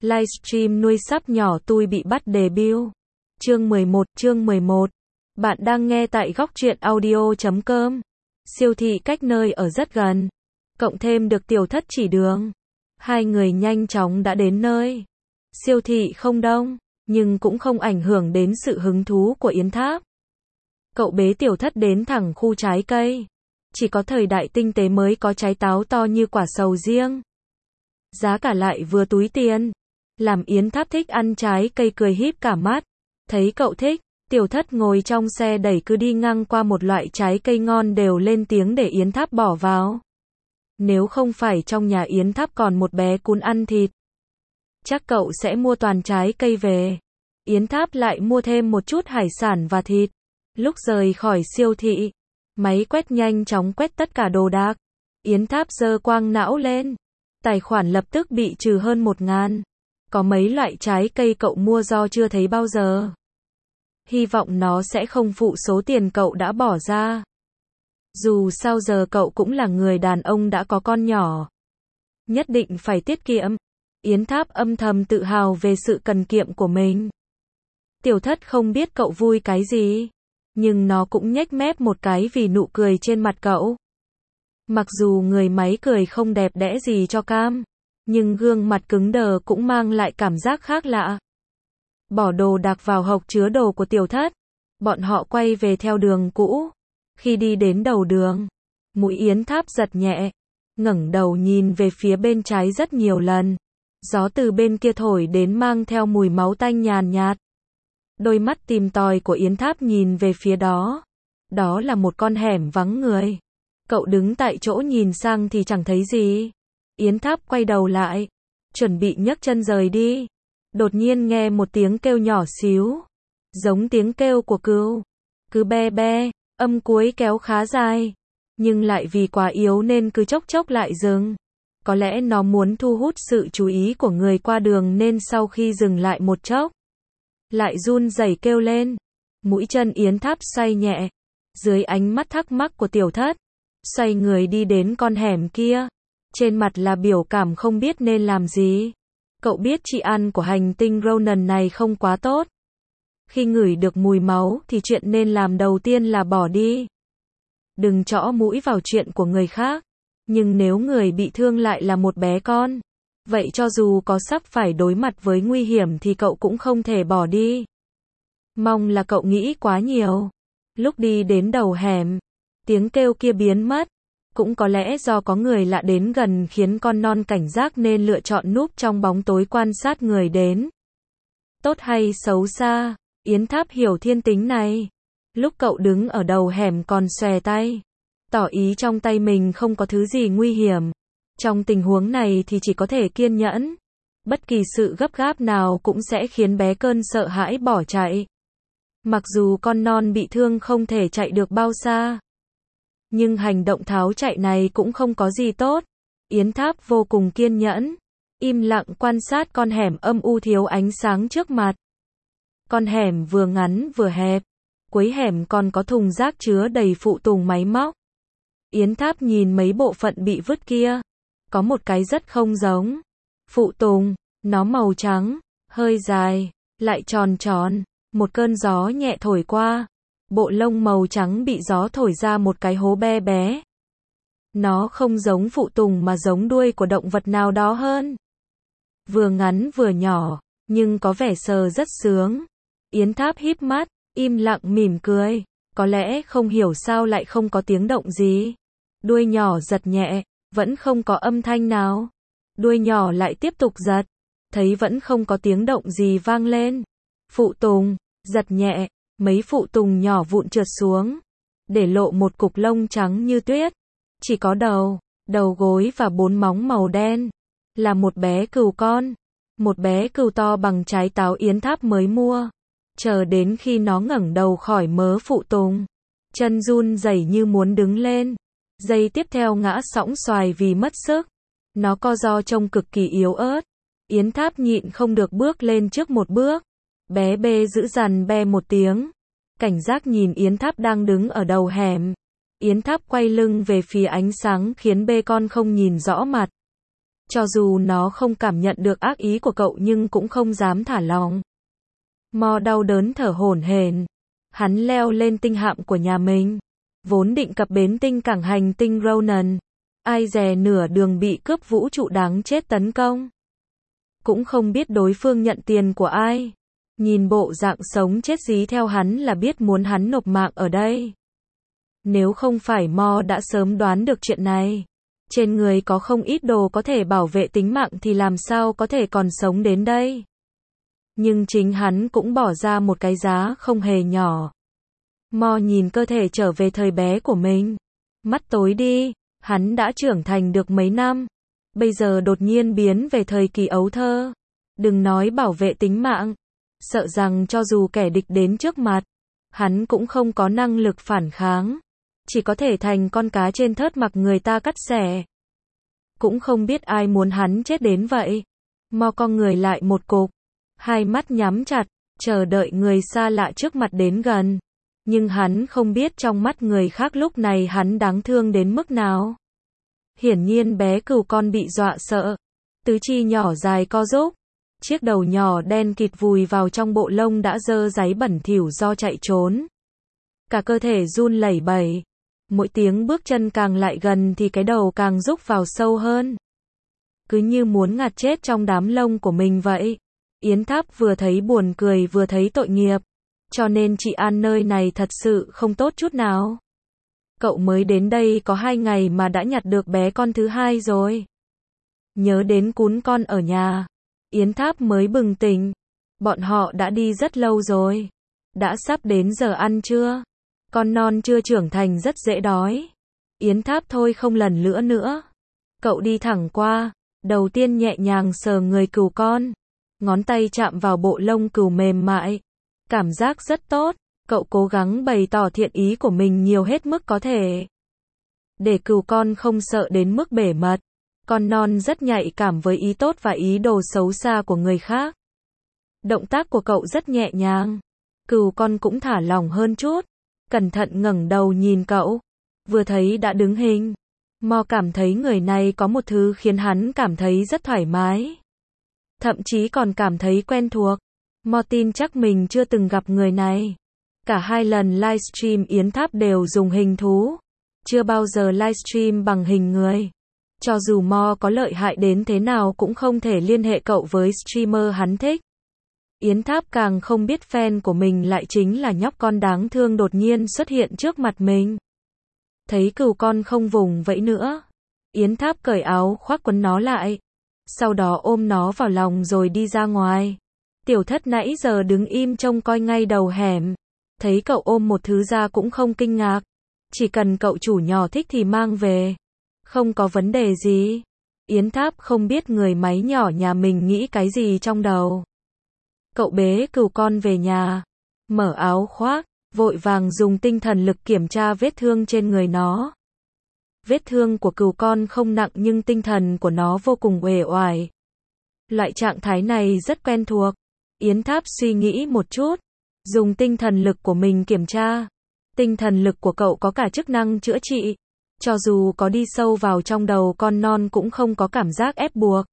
Livestream nuôi sắp nhỏ tui bị bắt debut. Chương 11. Bạn đang nghe tại góc truyện audio.com. Siêu thị cách nơi ở rất gần. Cộng thêm được Tiểu Thất chỉ đường. Hai người nhanh chóng đã đến nơi. Siêu thị không đông, nhưng cũng không ảnh hưởng đến sự hứng thú của Yến Tháp. Cậu bế Tiểu Thất đến thẳng khu trái cây. Chỉ có thời đại tinh tế mới có trái táo to như quả sầu riêng. Giá cả lại vừa túi tiền. Làm Yến Tháp thích ăn trái cây cười híp cả mắt. Thấy cậu thích, Tiểu Thất ngồi trong xe đẩy cứ đi ngang qua một loại trái cây ngon đều lên tiếng để Yến Tháp bỏ vào. Nếu không phải trong nhà Yến Tháp còn một bé cún ăn thịt, chắc cậu sẽ mua toàn trái cây về. Yến Tháp lại mua thêm một chút hải sản và thịt. Lúc rời khỏi siêu thị, máy quét nhanh chóng quét tất cả đồ đạc. Yến Tháp giơ quang não lên. Tài khoản lập tức bị trừ hơn 1.000. Có mấy loại trái cây cậu mua do chưa thấy bao giờ. Hy vọng nó sẽ không phụ số tiền cậu đã bỏ ra. Dù sao giờ cậu cũng là người đàn ông đã có con nhỏ. Nhất định phải tiết kiệm. Yến Tháp âm thầm tự hào về sự cần kiệm của mình. Tiểu Thất không biết cậu vui cái gì, nhưng nó cũng nhếch mép một cái vì nụ cười trên mặt cậu. Mặc dù người máy cười không đẹp đẽ gì cho cam, nhưng gương mặt cứng đờ cũng mang lại cảm giác khác lạ. Bỏ đồ đạc vào hộc chứa đồ của Tiểu Thất. Bọn họ quay về theo đường cũ. Khi đi đến đầu đường, mũi Yến Tháp giật nhẹ, ngẩng đầu nhìn về phía bên trái rất nhiều lần. Gió từ bên kia thổi đến mang theo mùi máu tanh nhàn nhạt. Đôi mắt tìm tòi của Yến Tháp nhìn về phía đó. Đó là một con hẻm vắng người. Cậu đứng tại chỗ nhìn sang thì chẳng thấy gì. Yến Tháp quay đầu lại, chuẩn bị nhấc chân rời đi. Đột nhiên nghe một tiếng kêu nhỏ xíu, giống tiếng kêu của cừu. Cứ be be, âm cuối kéo khá dài, nhưng lại vì quá yếu nên cứ chốc chốc lại dừng. Có lẽ nó muốn thu hút sự chú ý của người qua đường nên sau khi dừng lại một chốc, lại run rẩy kêu lên. Mũi chân Yến Tháp xoay nhẹ, dưới ánh mắt thắc mắc của Tiểu Thất. Xoay người đi đến con hẻm kia. Trên mặt là biểu cảm không biết nên làm gì. Cậu biết chị ăn của hành tinh Ronan này không quá tốt. Khi ngửi được mùi máu thì chuyện nên làm đầu tiên là bỏ đi. Đừng chõ mũi vào chuyện của người khác. Nhưng nếu người bị thương lại là một bé con, vậy cho dù có sắp phải đối mặt với nguy hiểm thì cậu cũng không thể bỏ đi. Mong là cậu nghĩ quá nhiều. Lúc đi đến đầu hẻm, tiếng kêu kia biến mất. Cũng có lẽ do có người lạ đến gần khiến con non cảnh giác nên lựa chọn núp trong bóng tối quan sát người đến. Tốt hay xấu xa, Yến Tháp hiểu thiên tính này. Lúc cậu đứng ở đầu hẻm còn xòe tay, tỏ ý trong tay mình không có thứ gì nguy hiểm. Trong tình huống này thì chỉ có thể kiên nhẫn. Bất kỳ sự gấp gáp nào cũng sẽ khiến bé cơn sợ hãi bỏ chạy. Mặc dù con non bị thương không thể chạy được bao xa, nhưng hành động tháo chạy này cũng không có gì tốt. Yến Tháp vô cùng kiên nhẫn, im lặng quan sát con hẻm âm u thiếu ánh sáng trước mặt. Con hẻm vừa ngắn vừa hẹp, cuối hẻm còn có thùng rác chứa đầy phụ tùng máy móc. Yến Tháp nhìn mấy bộ phận bị vứt kia, có một cái rất không giống. Phụ tùng, nó màu trắng, hơi dài, lại tròn tròn, một cơn gió nhẹ thổi qua. Bộ lông màu trắng bị gió thổi ra một cái hố be bé. Nó không giống phụ tùng mà giống đuôi của động vật nào đó hơn. Vừa ngắn vừa nhỏ, nhưng có vẻ sờ rất sướng. Yến Tháp híp mắt, im lặng mỉm cười. Có lẽ không hiểu sao lại không có tiếng động gì. Đuôi nhỏ giật nhẹ, vẫn không có âm thanh nào. Đuôi nhỏ lại tiếp tục giật, thấy vẫn không có tiếng động gì vang lên. Phụ tùng, giật nhẹ. Mấy phụ tùng nhỏ vụn trượt xuống, để lộ một cục lông trắng như tuyết. Chỉ có đầu gối và 4 móng màu đen. Là một bé cừu con. Một bé cừu to bằng trái táo Yến Tháp mới mua. Chờ đến khi nó ngẩng đầu khỏi mớ phụ tùng, chân run rẩy như muốn đứng lên. Giây tiếp theo ngã sõng xoài vì mất sức. Nó co ro trông cực kỳ yếu ớt. Yến Tháp nhịn không được bước lên trước một bước. Bé bê giữ dằn be một tiếng. Cảnh giác nhìn Yến Tháp đang đứng ở đầu hẻm. Yến Tháp quay lưng về phía ánh sáng khiến bê con không nhìn rõ mặt. Cho dù nó không cảm nhận được ác ý của cậu nhưng cũng không dám thả lỏng. Mo đau đớn thở hổn hển. Hắn leo lên tinh hạm của nhà mình, vốn định cập bến tinh cảng hành tinh Ronan. Ai dè nửa đường bị cướp vũ trụ đáng chết tấn công. Cũng không biết đối phương nhận tiền của ai. Nhìn bộ dạng sống chết dí theo hắn là biết muốn hắn nộp mạng ở đây. Nếu không phải Mo đã sớm đoán được chuyện này. Trên người có không ít đồ có thể bảo vệ tính mạng thì làm sao có thể còn sống đến đây. Nhưng chính hắn cũng bỏ ra một cái giá không hề nhỏ. Mo nhìn cơ thể trở về thời bé của mình. Mắt tối đi, hắn đã trưởng thành được mấy năm. Bây giờ đột nhiên biến về thời kỳ ấu thơ. Đừng nói bảo vệ tính mạng. Sợ rằng cho dù kẻ địch đến trước mặt, hắn cũng không có năng lực phản kháng. Chỉ có thể thành con cá trên thớt mặc người ta cắt xẻ. Cũng không biết ai muốn hắn chết đến vậy. Mo cong người lại một cục. Hai mắt nhắm chặt, chờ đợi người xa lạ trước mặt đến gần. Nhưng hắn không biết trong mắt người khác lúc này hắn đáng thương đến mức nào. Hiển nhiên bé cừu con bị dọa sợ. Tứ chi nhỏ dài co rúm. Chiếc đầu nhỏ đen kịt vùi vào trong bộ lông đã dơ dáy bẩn thỉu do chạy trốn. Cả cơ thể run lẩy bẩy. Mỗi tiếng bước chân càng lại gần thì cái đầu càng rúc vào sâu hơn. Cứ như muốn ngạt chết trong đám lông của mình vậy. Yến Tháp vừa thấy buồn cười vừa thấy tội nghiệp. Cho nên chị An nơi này thật sự không tốt chút nào. Cậu mới đến đây có 2 ngày mà đã nhặt được bé con thứ 2 rồi. Nhớ đến cún con ở nhà. Yến Tháp mới bừng tỉnh. Bọn họ đã đi rất lâu rồi. Đã sắp đến giờ ăn trưa. Con non chưa trưởng thành rất dễ đói. Yến Tháp thôi không lần nữa. Cậu đi thẳng qua. Đầu tiên nhẹ nhàng sờ người cừu con. Ngón tay chạm vào bộ lông cừu mềm mại. Cảm giác rất tốt. Cậu cố gắng bày tỏ thiện ý của mình nhiều hết mức có thể. Để cừu con không sợ đến mức bể mật. Con non rất nhạy cảm với ý tốt và ý đồ xấu xa của người khác. Động tác của cậu rất nhẹ nhàng. Cừu con cũng thả lỏng hơn chút. Cẩn thận ngẩng đầu nhìn cậu. Vừa thấy đã đứng hình. Mo cảm thấy người này có một thứ khiến hắn cảm thấy rất thoải mái. Thậm chí còn cảm thấy quen thuộc. Mo tin chắc mình chưa từng gặp người này. Cả 2 lần livestream Yến Tháp đều dùng hình thú. Chưa bao giờ livestream bằng hình người. Cho dù Mo có lợi hại đến thế nào cũng không thể liên hệ cậu với streamer hắn thích. Yến Tháp càng không biết fan của mình lại chính là nhóc con đáng thương đột nhiên xuất hiện trước mặt mình. Thấy cừu con không vùng vẫy nữa. Yến Tháp cởi áo khoác quấn nó lại. Sau đó ôm nó vào lòng rồi đi ra ngoài. Tiểu Thất nãy giờ đứng im trông coi ngay đầu hẻm. Thấy cậu ôm một thứ ra cũng không kinh ngạc. Chỉ cần cậu chủ nhỏ thích thì mang về. Không có vấn đề gì. Yến Tháp không biết người máy nhỏ nhà mình nghĩ cái gì trong đầu. Cậu bế cừu con về nhà. Mở áo khoác. Vội vàng dùng tinh thần lực kiểm tra vết thương trên người nó. Vết thương của cừu con không nặng nhưng tinh thần của nó vô cùng uể oải. Loại trạng thái này rất quen thuộc. Yến Tháp suy nghĩ một chút. Dùng tinh thần lực của mình kiểm tra. Tinh thần lực của cậu có cả chức năng chữa trị. Cho dù có đi sâu vào trong đầu con non cũng không có cảm giác ép buộc.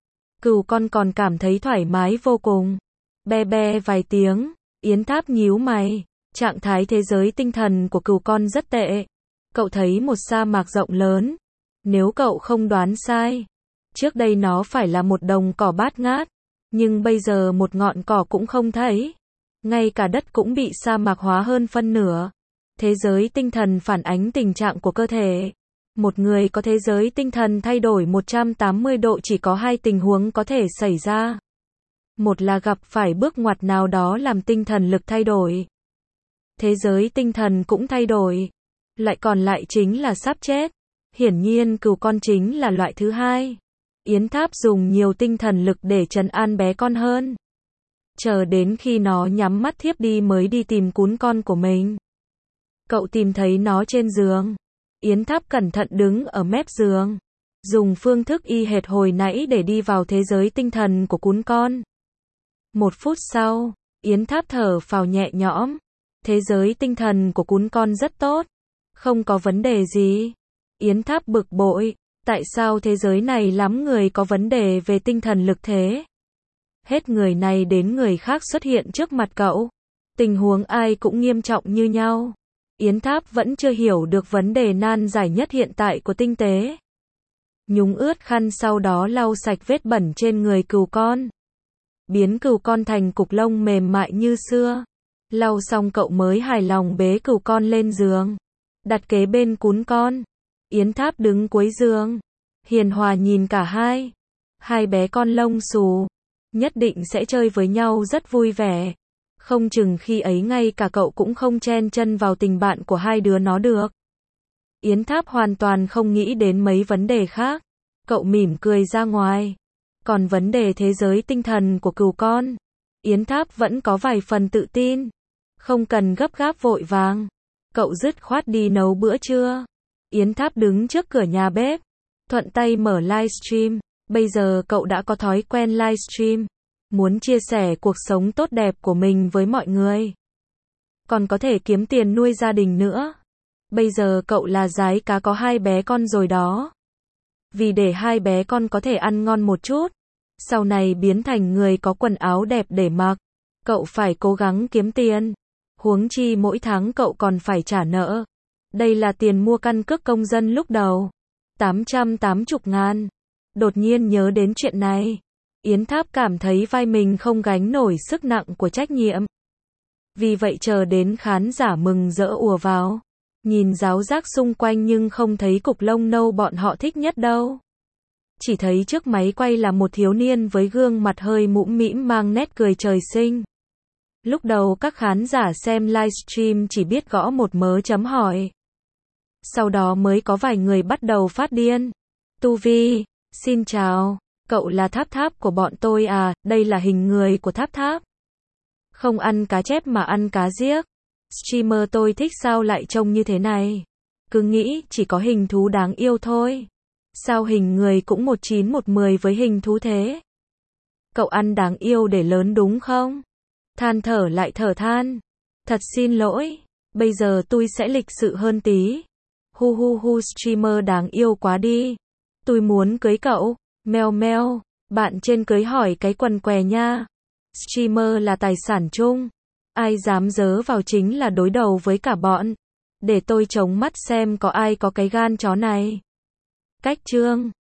Cừu con còn cảm thấy thoải mái vô cùng. Be be vài tiếng. Yến Tháp nhíu mày. Trạng thái thế giới tinh thần của cừu con rất tệ. Cậu thấy một sa mạc rộng lớn. Nếu cậu không đoán sai. Trước đây nó phải là một đồng cỏ bát ngát. Nhưng bây giờ một ngọn cỏ cũng không thấy. Ngay cả đất cũng bị sa mạc hóa hơn phân nửa. Thế giới tinh thần phản ánh tình trạng của cơ thể. Một người có thế giới tinh thần thay đổi 180 độ chỉ có 2 tình huống có thể xảy ra. Một là gặp phải bước ngoặt nào đó làm tinh thần lực thay đổi. Thế giới tinh thần cũng thay đổi. Lại còn lại chính là sắp chết. Hiển nhiên cừu con chính là loại thứ 2. Yến Tháp dùng nhiều tinh thần lực để trấn an bé con hơn. Chờ đến khi nó nhắm mắt thiếp đi mới đi tìm cún con của mình. Cậu tìm thấy nó trên giường. Yến Tháp cẩn thận đứng ở mép giường. Dùng phương thức y hệt hồi nãy để đi vào thế giới tinh thần của cún con. 1 phút sau, Yến Tháp thở phào nhẹ nhõm. Thế giới tinh thần của cún con rất tốt. Không có vấn đề gì. Yến Tháp bực bội. Tại sao thế giới này lắm người có vấn đề về tinh thần lực thế? Hết người này đến người khác xuất hiện trước mặt cậu. Tình huống ai cũng nghiêm trọng như nhau. Yến Tháp vẫn chưa hiểu được vấn đề nan giải nhất hiện tại của tinh tế. Nhúng ướt khăn sau đó lau sạch vết bẩn trên người cừu con. Biến cừu con thành cục lông mềm mại như xưa. Lau xong cậu mới hài lòng bế cừu con lên giường. Đặt kế bên cún con. Yến Tháp đứng cuối giường. Hiền hòa nhìn cả hai. Hai bé con lông xù. Nhất định sẽ chơi với nhau rất vui vẻ. Không chừng khi ấy ngay cả cậu cũng không chen chân vào tình bạn của hai đứa nó được. Yến Tháp hoàn toàn không nghĩ đến mấy vấn đề khác. Cậu mỉm cười ra ngoài. Còn vấn đề thế giới tinh thần của cừu con, Yến Tháp vẫn có vài phần tự tin. Không cần gấp gáp vội vàng. Cậu dứt khoát đi nấu bữa trưa. Yến Tháp đứng trước cửa nhà bếp, thuận tay mở livestream. Bây giờ cậu đã có thói quen livestream. Muốn chia sẻ cuộc sống tốt đẹp của mình với mọi người. Còn có thể kiếm tiền nuôi gia đình nữa. Bây giờ cậu là dái cá có hai bé con rồi đó. Vì để hai bé con có thể ăn ngon một chút, sau này biến thành người có quần áo đẹp để mặc, cậu phải cố gắng kiếm tiền. Huống chi mỗi tháng cậu còn phải trả nợ. Đây là tiền mua căn cước công dân lúc đầu. 880.000. Đột nhiên nhớ đến chuyện này. Yến Tháp cảm thấy vai mình không gánh nổi sức nặng của trách nhiệm. Vì vậy chờ đến khán giả mừng rỡ ùa vào. Nhìn ráo rác xung quanh nhưng không thấy cục lông nâu bọn họ thích nhất đâu. Chỉ thấy trước máy quay là một thiếu niên với gương mặt hơi mũm mĩm mang nét cười trời sinh. Lúc đầu các khán giả xem livestream chỉ biết gõ một mớ chấm hỏi. Sau đó mới có vài người bắt đầu phát điên. Tu Vi, xin chào, cậu là Tháp Tháp của bọn tôi à, đây là hình người của Tháp Tháp. Không ăn cá chép mà ăn cá giếc. Streamer tôi thích sao lại trông như thế này. Cứ nghĩ chỉ có hình thú đáng yêu thôi. Sao hình người cũng 19-10 với hình thú thế? Cậu ăn đáng yêu để lớn đúng không? Than thở lại thở than. Thật xin lỗi, bây giờ tôi sẽ lịch sự hơn tí. Hu hu hu, streamer đáng yêu quá đi. Tôi muốn cưới cậu. Meo meo, bạn trên cưới hỏi cái quần què nha. Streamer là tài sản chung. Ai dám dớ vào chính là đối đầu với cả bọn. Để tôi chống mắt xem có ai có cái gan chó này. Cách chương